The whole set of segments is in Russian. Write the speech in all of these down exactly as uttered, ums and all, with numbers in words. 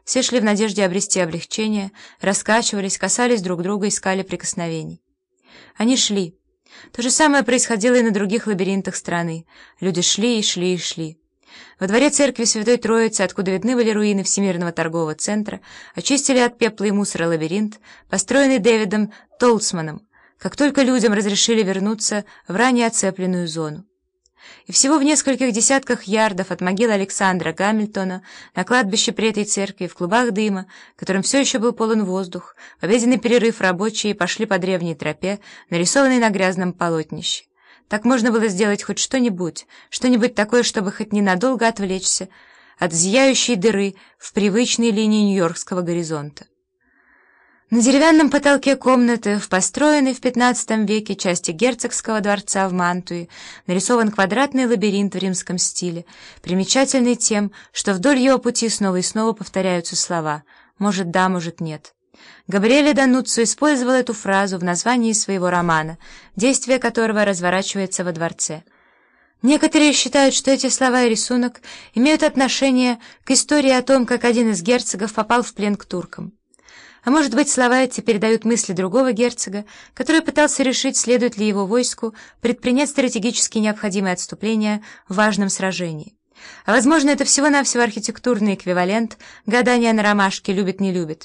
Все шли в надежде обрести облегчение, раскачивались, касались друг друга, искали прикосновений. Они шли. То же самое происходило и на других лабиринтах страны. Люди шли и шли и шли. Во дворе церкви Святой Троицы, откуда видны были руины Всемирного торгового центра, очистили от пепла и мусора лабиринт, построенный Дэвидом Толцманом, как только людям разрешили вернуться в ранее оцепленную зону. И всего в нескольких десятках ярдов от могилы Александра Гамильтона на кладбище при этой церкви, в клубах дыма, которым все еще был полон воздух, в обеденный перерыв рабочие пошли по древней тропе, нарисованной на грязном полотнище. Так можно было сделать хоть что-нибудь, что-нибудь такое, чтобы хоть ненадолго отвлечься от зияющей дыры в привычной линии нью-йоркского горизонта. На деревянном потолке комнаты, в построенной в пятнадцатом веке части герцогского дворца в Мантуи, нарисован квадратный лабиринт в римском стиле, примечательный тем, что вдоль его пути снова и снова повторяются слова «может да, может нет». Габриэле Дануццо использовал эту фразу в названии своего романа, действие которого разворачивается во дворце. Некоторые считают, что эти слова и рисунок имеют отношение к истории о том, как один из герцогов попал в плен к туркам. А может быть, слова эти передают мысли другого герцога, который пытался решить, следует ли его войску предпринять стратегически необходимое отступление в важном сражении. А возможно, это всего-навсего архитектурный эквивалент гадания на ромашке «любит-не любит».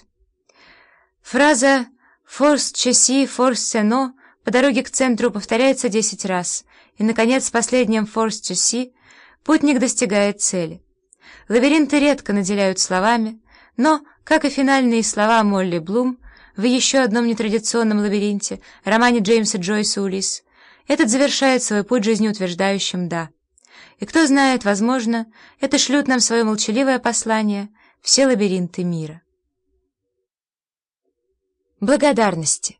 Фраза «force чеси, force сено» по дороге к центру повторяется десять раз, и, наконец, в последнем «force чеси» путник достигает цели. Лабиринты редко наделяют словами, но, как и финальные слова Молли Блум в еще одном нетрадиционном лабиринте, романе Джеймса Джойса «Улисс», этот завершает свой путь жизнеутверждающим «да». И кто знает, возможно, это шлют нам свое молчаливое послание все лабиринты мира. Благодарности.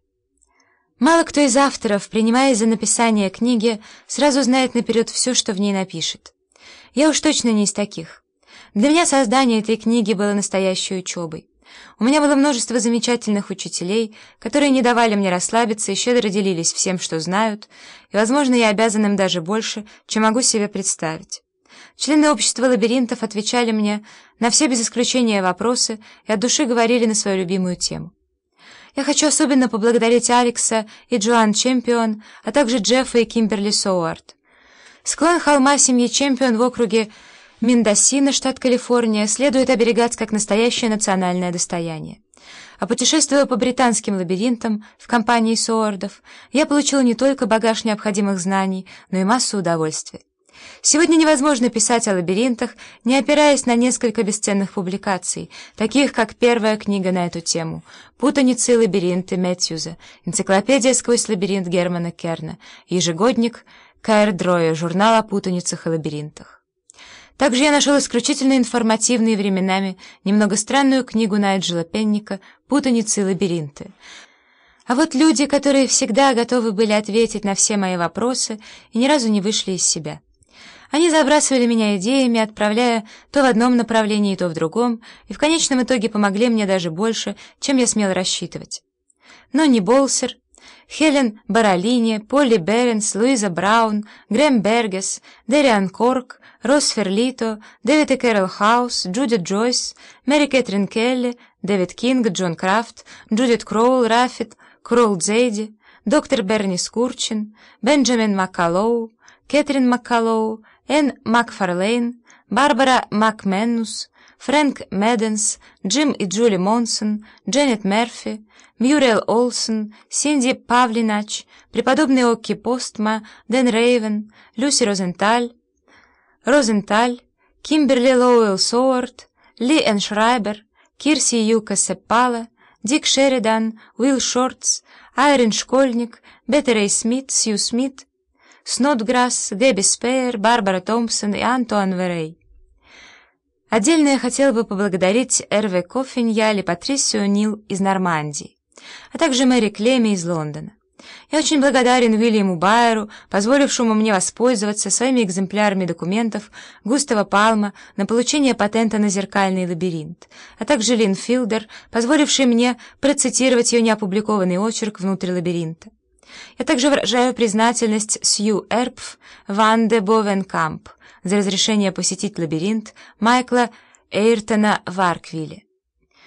Мало кто из авторов, принимаясь за написание книги, сразу знает наперед все, что в ней напишет. Я уж точно не из таких. Для меня создание этой книги было настоящей учебой. У меня было множество замечательных учителей, которые не давали мне расслабиться и щедро делились всем, что знают, и, возможно, я обязан им даже больше, чем могу себе представить. Члены общества лабиринтов отвечали мне на все без исключения вопросы и от души говорили на свою любимую тему. Я хочу особенно поблагодарить Алекса и Джоан Чемпион, а также Джеффа и Кимберли Соуарт. Склон холма семьи Чемпион в округе Мендосино, штат Калифорния, следует оберегать как настоящее национальное достояние. А путешествуя по британским лабиринтам в компании Соуардов, я получил не только багаж необходимых знаний, но и массу удовольствия. Сегодня невозможно писать о лабиринтах, не опираясь на несколько бесценных публикаций, таких как первая книга на эту тему «Путаницы и лабиринты» Мэтьюза, энциклопедия «Сквозь лабиринт» Германа Керна, ежегодник Каэр Дроя, журнал о путаницах и лабиринтах. Также я нашел исключительно информативную и временами немного странную книгу Найджела Пенника «Путаницы и лабиринты». А вот люди, которые всегда готовы были ответить на все мои вопросы и ни разу не вышли из себя. Они забрасывали меня идеями, отправляя то в одном направлении, то в другом, и в конечном итоге помогли мне даже больше, чем я смел рассчитывать. Нонни Болсер, Хелен Баролини, Полли Беренс, Луиза Браун, Грэм Бергес, Дэриан Корк, Росс Ферлито, Дэвид и Кэрол Хаус, Джудит Джойс, Мэри Кэтрин Келли, Дэвид Кинг, Джон Крафт, Джудит Кроул, Раффит, Кроул Дзейди, доктор Берни Скурчин, Бенджамин Маккалоу, Кэтрин Маккалоу, Энн Макфарлейн, Барбара Макменнус, Фрэнк Меденс, Джим и Джули Монсон, Дженнет Мерфи, Мьюрел Олсон, Синди Павлинач, преподобный Окки Постма, Дэн Рейвен, Люси Розенталь, Розенталь, Кимберли Лоуэлл Соуарт, Ли Энн Шрайбер, Кирси Юка Сеппала, Дик Шеридан, Уилл Шортс, Айрин Школьник, Бетти Рэй Смит, Сью Смит, Снотграсс, Гэби Спейер, Барбара Томпсон и Антуан Верей. Отдельно я хотела бы поблагодарить Эрве Коффиньяль и Патрисию Нил из Нормандии, а также Мэри Клеми из Лондона. Я очень благодарен Уильяму Байеру, позволившему мне воспользоваться своими экземплярами документов Густава Палма на получение патента на зеркальный лабиринт, а также Лин Филдер, позволивший мне процитировать ее неопубликованный очерк «Внутрь лабиринта». Я также выражаю признательность Сью Эрпф Ван де Бовенкамп за разрешение посетить лабиринт Майкла Эйртона в Арквилле.